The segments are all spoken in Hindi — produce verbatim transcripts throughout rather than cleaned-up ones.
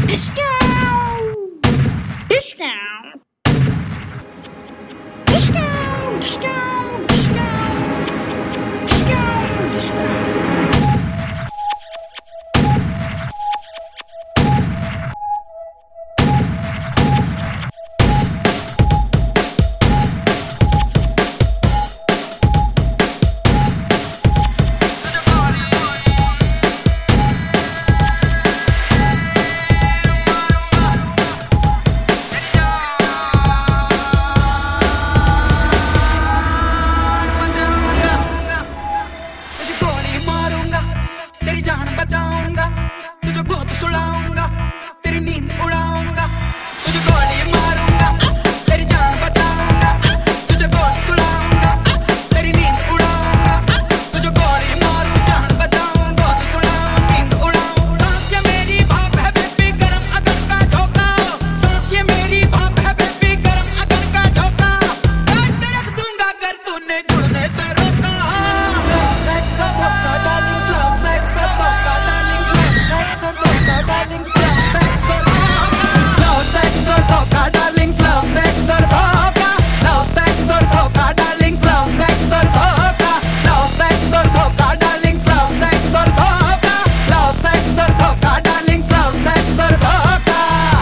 Disco, disco, disco, disco, disco, disco, disco. तेरी जान बचाऊंगा, तुझे गोद सुलाऊंगा, तेरी नींद उड़ाऊंगा, तुझे गोली मारूंगा, तेरी जान बचाऊंगा, तुझे गोद सुलाऊंगा, तेरी नींद उड़ाऊंगा, तुझे गोली मारूं, जान बचाऊं, गोद सुलाऊं, नींद उड़ाऊं। सांस ये मेरी भाप है बेबी गरम अगन का झोंका, सांस ये मेरी भाप है बेबी गरम अगन का झोंका, काट के रख दूंगा अगर तूने जुड़ने से रोका। सेक्स और धोखा डार्लिंग, स्लो सेक्स और धोखा डार्लिंग, स्लो सेक्स और धोखा डार्लिंग, स्लो सेक्स और धोखा, स्लो सेक्स और धोखा डार्लिंग, स्लो सेक्स और धोखा, स्लो सेक्स और धोखा डार्लिंग, स्लो सेक्स और धोखा, स्लो सेक्स और धोखा डार्लिंग, स्लो सेक्स और धोखा, स्लो सेक्स और धोखा डार्लिंग, स्लो सेक्स और धोखा।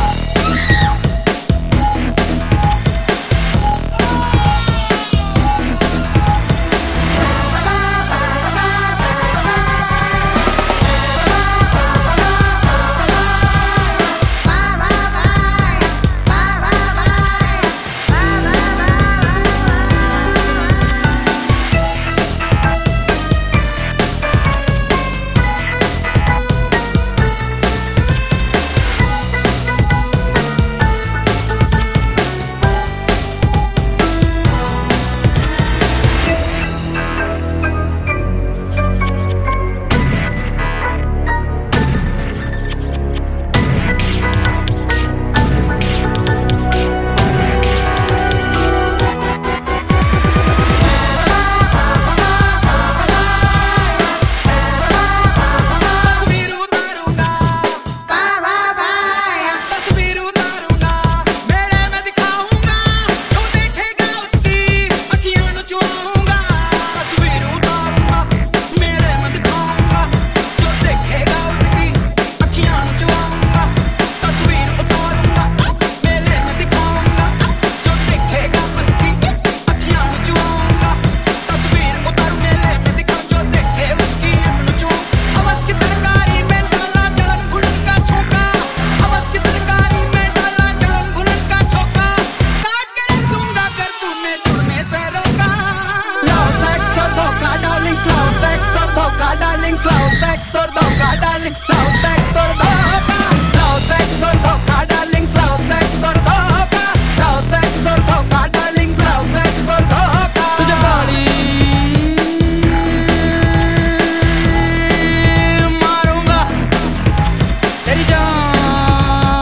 Darling, slow sex or धोखा darling, slow sex or धोखा, slow sex or धोखा darling, slow sex और धोखा, slow sex और धोखा darling, slow sex और धोखा। तुझे गोली मारूंगा, तेरी जान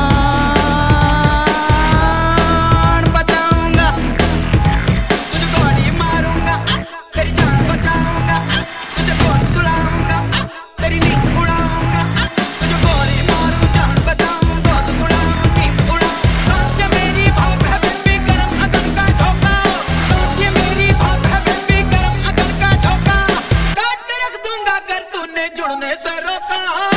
बचाऊंगा, तुझे गोली मारूंगा, तेरी जान बचाऊंगा, तुझे गोद सुलाऊंगा, तेरी नींद उड़ाऊंगा, तुझे गोली मारूं, जान बचाऊं, गोद सुलाऊं, नींद उड़ाऊं। सांस ये मेरी भाप है बेबी गरम अगन का झोंका, सांस ये मेरी भाप है बेबी गरम अगन का झोंका, काट के रख दूंगा अगर तूने जुड़ने से रोका।